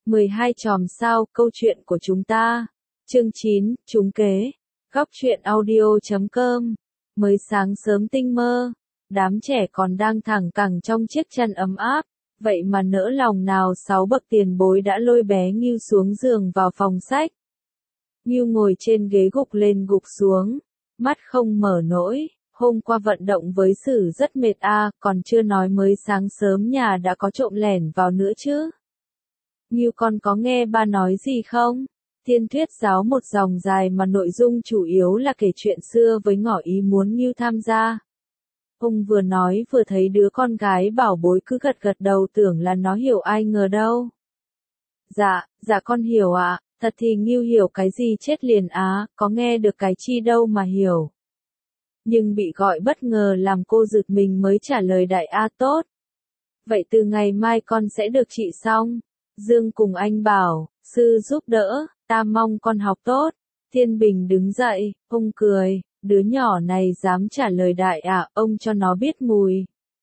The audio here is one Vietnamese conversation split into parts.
12 chòm sao, câu chuyện của chúng ta. Chương 9, trúng kế. Góc truyện audio.com. Mới sáng sớm tinh mơ, đám trẻ còn đang thẳng cẳng trong chiếc chăn ấm áp, vậy mà nỡ lòng nào 6 bậc tiền bối đã lôi bé Ngưu xuống giường vào phòng sách. Ngưu ngồi trên ghế gục lên gục xuống, mắt không mở nổi. Hôm qua vận động với Sử rất mệt còn chưa nói mới sáng sớm nhà đã có trộm lẻn vào nữa chứ. Ngưu con có nghe ba nói gì không? Thiên Thuyết giáo một dòng dài mà nội dung chủ yếu là kể chuyện xưa với ngỏ ý muốn Ngưu tham gia. Ông vừa nói vừa thấy đứa con gái bảo bối cứ gật gật đầu tưởng là nó hiểu, ai ngờ đâu. Dạ con hiểu ạ, thật thì Ngưu hiểu cái gì chết liền có nghe được cái chi đâu mà hiểu. Nhưng bị gọi bất ngờ làm cô giật mình mới trả lời đại tốt. Vậy từ ngày mai con sẽ được trị xong. Dương cùng anh bảo, sư giúp đỡ, ta mong con học tốt. Thiên Bình đứng dậy, ông cười, đứa nhỏ này dám trả lời đại ông cho nó biết mùi.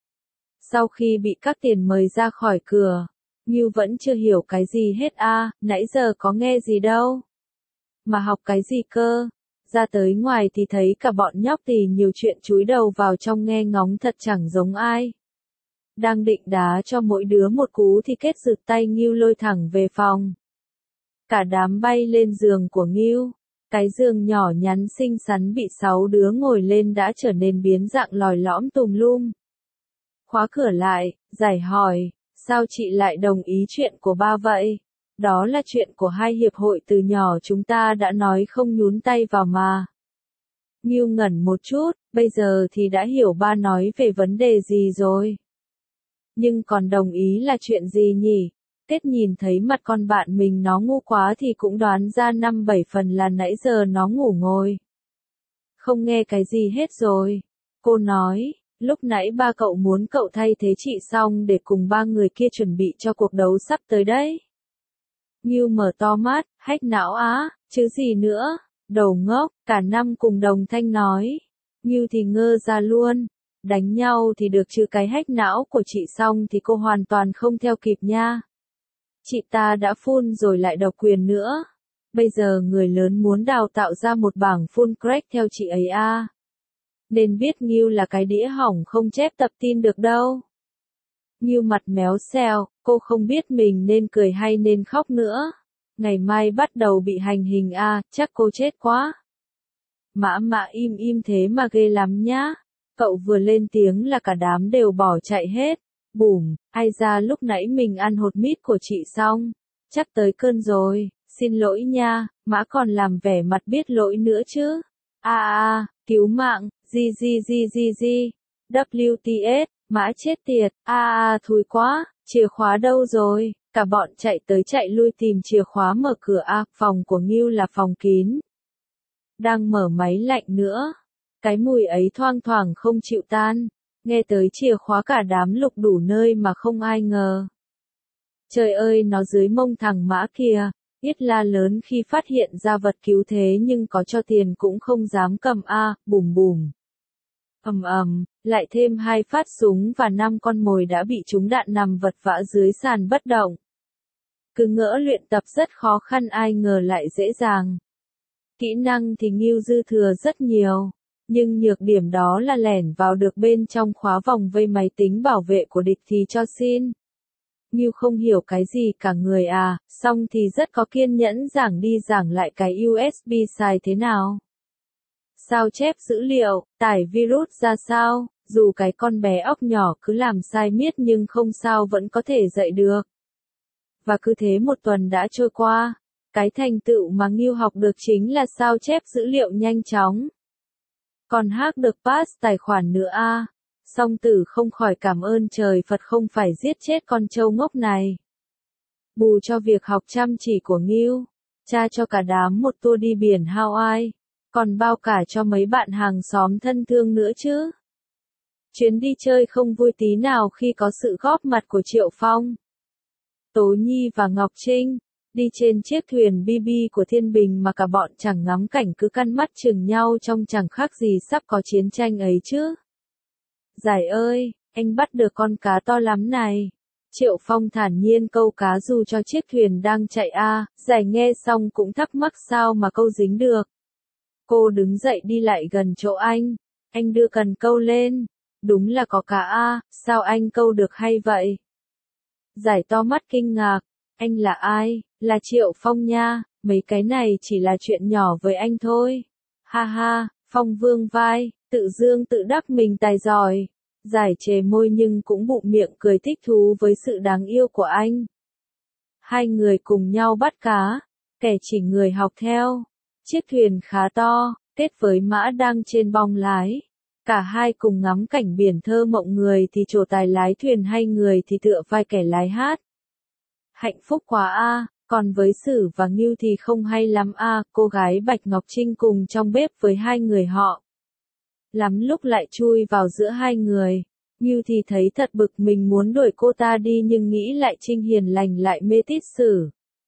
Sau khi bị các tiền mời ra khỏi cửa, Ngưu vẫn chưa hiểu cái gì hết nãy giờ có nghe gì đâu. Mà học cái gì cơ? Ra tới ngoài thì thấy cả bọn nhóc tì nhiều chuyện chúi đầu vào trong nghe ngóng thật chẳng giống ai. Đang định đá cho mỗi đứa một cú thì kết giựt tay Ngưu lôi thẳng về phòng. Cả đám bay lên giường của Ngưu. Cái giường nhỏ nhắn xinh xắn bị 6 đứa ngồi lên đã trở nên biến dạng lòi lõm tùm lum. Khóa cửa lại, giải hỏi, sao chị lại đồng ý chuyện của ba vậy? Đó là chuyện của hai hiệp hội từ nhỏ chúng ta đã nói không nhúng tay vào mà. Ngưu ngẩn một chút, bây giờ thì đã hiểu ba nói về vấn đề gì rồi. Nhưng còn đồng ý là chuyện gì nhỉ? Kết nhìn thấy mặt con bạn mình nó ngu quá thì cũng đoán ra 5-7 phần là nãy giờ nó ngủ ngồi. Không nghe cái gì hết rồi. Cô nói, lúc nãy ba cậu muốn cậu thay thế chị xong để cùng ba người kia chuẩn bị cho cuộc đấu sắp tới đấy. Ngưu mở to mắt, hách não chứ gì nữa, đầu ngốc, cả năm cùng đồng thanh nói. Ngưu thì ngơ ra luôn, đánh nhau thì được chứ cái hách não của chị xong thì cô hoàn toàn không theo kịp nha. Chị ta đã phun rồi lại độc quyền nữa. Bây giờ người lớn muốn đào tạo ra một bảng full crack theo chị ấy Nên biết Ngưu là cái đĩa hỏng không chép tập tin được đâu. Ngưu mặt méo xèo, cô không biết mình nên cười hay nên khóc nữa. Ngày mai bắt đầu bị hành hình chắc cô chết quá. Mã im thế mà ghê lắm nhá. Cậu vừa lên tiếng là cả đám đều bỏ chạy hết. Bùm, ai ra lúc nãy mình ăn hột mít của chị xong. Chắc tới cơn rồi, xin lỗi nha, Mã còn làm vẻ mặt biết lỗi nữa chứ. Cứu mạng, WTS, Mã chết tiệt, thúi quá, chìa khóa đâu rồi? Cả bọn chạy tới chạy lui tìm chìa khóa mở cửa phòng của Ngưu là phòng kín. Đang mở máy lạnh nữa. Cái mùi ấy thoang thoảng không chịu tan. Nghe tới chìa khóa cả đám lục đủ nơi mà không ai ngờ. Trời ơi, nó dưới mông thằng Mã kìa. Ít la lớn khi phát hiện ra vật cứu thế nhưng có cho tiền cũng không dám cầm bùm bùm. Lại thêm 2 phát súng và 5 con mồi đã bị trúng đạn nằm vật vã dưới sàn bất động. Cứ ngỡ luyện tập rất khó khăn ai ngờ lại dễ dàng. Kỹ năng thì Ngưu dư thừa rất nhiều. Nhưng nhược điểm đó là lẻn vào được bên trong khóa vòng vây máy tính bảo vệ của địch thì cho xin. Ngưu không hiểu cái gì cả người xong thì rất có kiên nhẫn giảng đi giảng lại cái USB xài thế nào. Sao chép dữ liệu, tải virus ra sao, dù cái con bé óc nhỏ cứ làm sai miết nhưng không sao vẫn có thể dạy được. Và cứ thế một tuần đã trôi qua, cái thành tựu mà Ngưu học được chính là sao chép dữ liệu nhanh chóng. Còn hack được pass tài khoản nữa Song Tử không khỏi cảm ơn trời Phật không phải giết chết con trâu ngốc này. Bù cho việc học chăm chỉ của Ngưu, cha cho cả đám một tour đi biển Hawaii, còn bao cả cho mấy bạn hàng xóm thân thương nữa chứ. Chuyến đi chơi không vui tí nào khi có sự góp mặt của Triệu Phong, Tố Nhi và Ngọc Trinh. Đi trên chiếc thuyền BB của Thiên Bình mà cả bọn chẳng ngắm cảnh cứ căn mắt chừng nhau trông chẳng khác gì sắp có chiến tranh ấy chứ. Giải ơi, anh bắt được con cá to lắm này. Triệu Phong thản nhiên câu cá dù cho chiếc thuyền đang chạy Giải nghe xong cũng thắc mắc sao mà câu dính được. Cô đứng dậy đi lại gần chỗ anh đưa cần câu lên, đúng là có cá sao anh câu được hay vậy? Giải to mắt kinh ngạc, anh là ai? Là Triệu Phong nha, mấy cái này chỉ là chuyện nhỏ với anh thôi. Ha ha, Phong vương vai, tự dương tự đắc mình tài giỏi. Giải chề môi nhưng cũng bụng miệng cười thích thú với sự đáng yêu của anh. Hai người cùng nhau bắt cá, kẻ chỉ người học theo. Chiếc thuyền khá to, kết với mã đang trên bong lái. Cả hai cùng ngắm cảnh biển thơ mộng, người thì trổ tài lái thuyền hay người thì tựa vai kẻ lái hát. Hạnh phúc quá còn với Sử và Ngưu thì không hay lắm cô gái Bạch Ngọc Trinh cùng trong bếp với hai người họ. Lắm lúc lại chui vào giữa hai người, Ngưu thì thấy thật bực mình muốn đuổi cô ta đi nhưng nghĩ lại Trinh hiền lành lại mê tít Sử.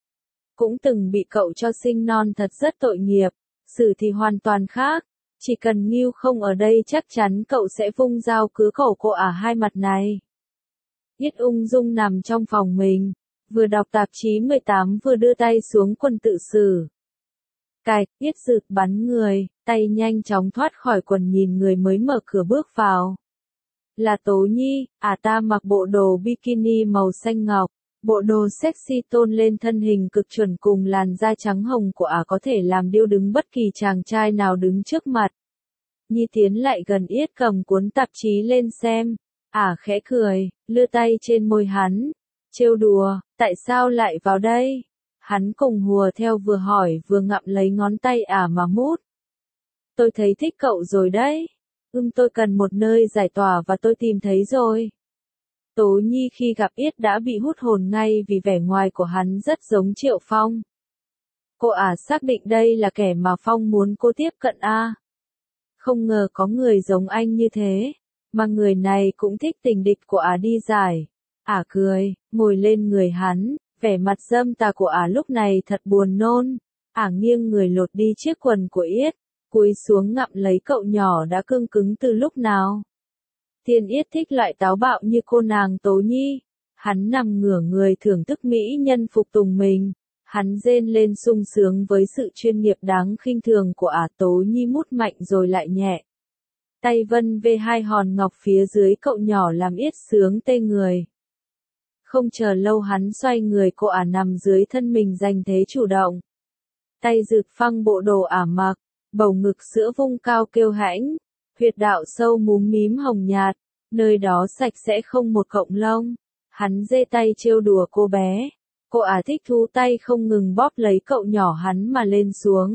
Cũng từng bị cậu cho sinh non thật rất tội nghiệp, Sử thì hoàn toàn khác. Chỉ cần Ngưu không ở đây chắc chắn cậu sẽ vung dao cứa cổ cô hai mặt này. Yết ung dung nằm trong phòng mình, vừa đọc tạp chí 18 vừa đưa tay xuống quần tự xử. Cạch, Yết rực bắn người, tay nhanh chóng thoát khỏi quần nhìn người mới mở cửa bước vào. Là Tố Nhi, ta mặc bộ đồ bikini màu xanh ngọc. Bộ đồ sexy tôn lên thân hình cực chuẩn cùng làn da trắng hồng của có thể làm điêu đứng bất kỳ chàng trai nào đứng trước mặt. Nhi tiến lại gần Yết cầm cuốn tạp chí lên xem. Khẽ cười, lưa tay trên môi hắn. Trêu đùa, tại sao lại vào đây? Hắn cùng hùa theo vừa hỏi vừa ngậm lấy ngón tay mà mút. Tôi thấy thích cậu rồi đấy. Tôi cần một nơi giải tỏa và tôi tìm thấy rồi. Tố Nhi khi gặp Yết đã bị hút hồn ngay vì vẻ ngoài của hắn rất giống Triệu Phong. Cô xác định đây là kẻ mà Phong muốn cô tiếp cận Không ngờ có người giống anh như thế, mà người này cũng thích tình địch của đi giải. Cười, ngồi lên người hắn, vẻ mặt dâm tà của lúc này thật buồn nôn. Nghiêng người lột đi chiếc quần của Yết, cúi xuống ngậm lấy cậu nhỏ đã cương cứng từ lúc nào. Tiên Yết thích loại táo bạo như cô nàng Tố Nhi. Hắn nằm ngửa người thưởng thức mỹ nhân phục tùng mình. Hắn rên lên sung sướng với sự chuyên nghiệp đáng khinh thường của Tố Nhi mút mạnh rồi lại nhẹ. Tay vân về hai hòn ngọc phía dưới cậu nhỏ làm Yết sướng tê người. Không chờ lâu hắn xoay người cô nằm dưới thân mình giành thế chủ động. Tay rực phăng bộ đồ mặc, bầu ngực sữa vung cao kêu hãnh. Huyệt đạo sâu múm mím hồng nhạt, nơi đó sạch sẽ không một cọng lông. Hắn giơ tay trêu đùa cô bé. Cô thích thú tay không ngừng bóp lấy cậu nhỏ hắn mà lên xuống.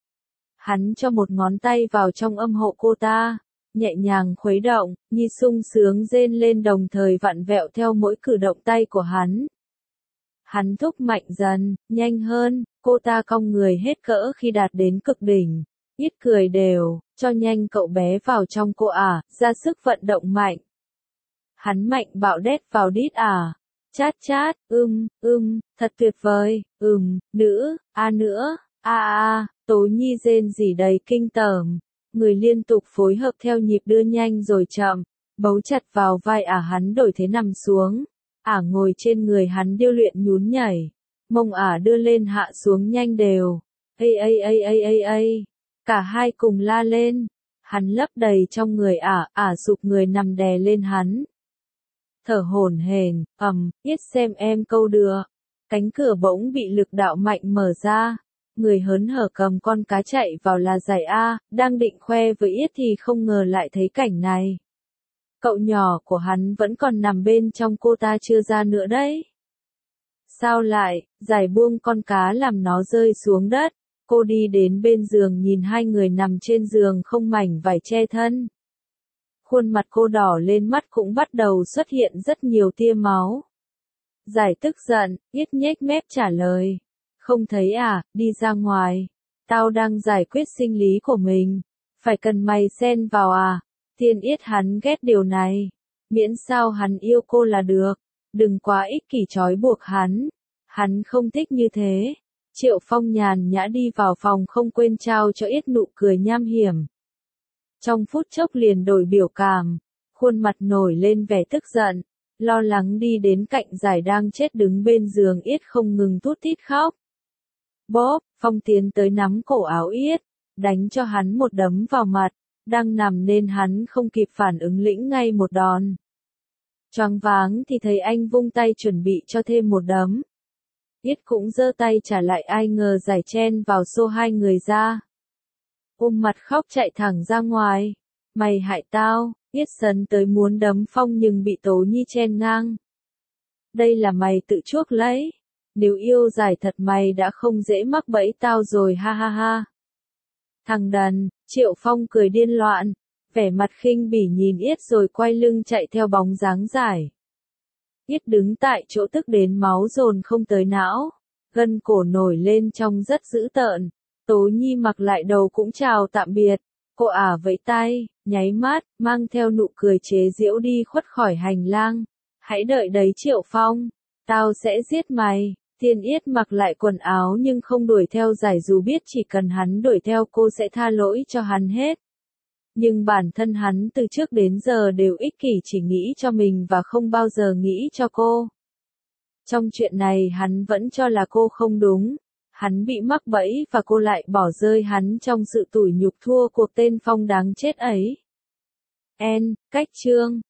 Hắn cho một ngón tay vào trong âm hộ cô ta, nhẹ nhàng khuấy động, Nhi sung sướng rên lên đồng thời vặn vẹo theo mỗi cử động tay của hắn. Hắn thúc mạnh dần, nhanh hơn, cô ta cong người hết cỡ khi đạt đến cực đỉnh. Yết cười đều, cho nhanh cậu bé vào trong cô ra sức vận động mạnh. Hắn mạnh bạo đét vào đít chát chát, thật tuyệt vời, nữa, nữa, Tố Nhi rên rỉ đầy kinh tởm. Người liên tục phối hợp theo nhịp đưa nhanh rồi chậm, bấu chặt vào vai hắn đổi thế nằm xuống. Ngồi trên người hắn điêu luyện nhún nhảy, mông đưa lên hạ xuống nhanh đều. Ây. Cả hai cùng la lên. Hắn lấp đầy trong người sụp người nằm đè lên hắn. Thở hổn hển, Yết xem em câu được. Cánh cửa bỗng bị lực đạo mạnh mở ra. Người hớn hở cầm con cá chạy vào là Giải đang định khoe với Yết thì không ngờ lại thấy cảnh này. Cậu nhỏ của hắn vẫn còn nằm bên trong cô ta chưa ra nữa đấy. Sao lại, Giải buông con cá làm nó rơi xuống đất. Cô đi đến bên giường nhìn hai người nằm trên giường không mảnh vải che thân. Khuôn mặt cô đỏ lên, mắt cũng bắt đầu xuất hiện rất nhiều tia máu. Giải tức giận, Yết nhếch mép trả lời. Không thấy đi ra ngoài. Tao đang giải quyết sinh lý của mình. Phải cần mày xen vào Tiên Yết hắn ghét điều này. Miễn sao hắn yêu cô là được. Đừng quá ích kỷ trói buộc hắn. Hắn không thích như thế. Triệu Phong nhàn nhã đi vào phòng không quên trao cho Yết nụ cười nham hiểm. Trong phút chốc liền đổi biểu cảm. Khuôn mặt nổi lên vẻ tức giận. lo lắng đi đến cạnh Giải đang chết đứng bên giường Yết không ngừng thút thít khóc. Bóp, Phong tiến tới nắm cổ áo Yết, đánh cho hắn một đấm vào mặt, đang nằm nên hắn không kịp phản ứng lĩnh ngay một đòn. Choáng váng thì thấy anh vung tay chuẩn bị cho thêm một đấm. Yết cũng giơ tay trả lại, ai ngờ Giải chen vào xô hai người ra. Ôm mặt khóc chạy thẳng ra ngoài. Mày hại tao, Yết sấn tới muốn đấm Phong nhưng bị Tố Nhi chen ngang. Đây là mày tự chuốc lấy. Nếu yêu Giải thật mày đã không dễ mắc bẫy tao rồi, ha ha ha. Thằng đần, Triệu Phong cười điên loạn, vẻ mặt khinh bỉ nhìn Yết rồi quay lưng chạy theo bóng dáng Giải. Yết đứng tại chỗ tức đến máu dồn không tới não, gân cổ nổi lên trông rất dữ tợn. Tố Nhi mặc lại đầu cũng chào tạm biệt, cô ả vẫy tay, nháy mắt, mang theo nụ cười chế giễu đi khuất khỏi hành lang. Hãy đợi đấy Triệu Phong, tao sẽ giết mày. Thiên Yết mặc lại quần áo nhưng không đuổi theo Giải dù biết chỉ cần hắn đuổi theo cô sẽ tha lỗi cho hắn hết. Nhưng bản thân hắn từ trước đến giờ đều ích kỷ, chỉ nghĩ cho mình và không bao giờ nghĩ cho cô. Trong chuyện này hắn vẫn cho là cô không đúng. Hắn bị mắc bẫy và cô lại bỏ rơi hắn trong sự tủi nhục thua cuộc tên Phong đáng chết ấy. Cách chương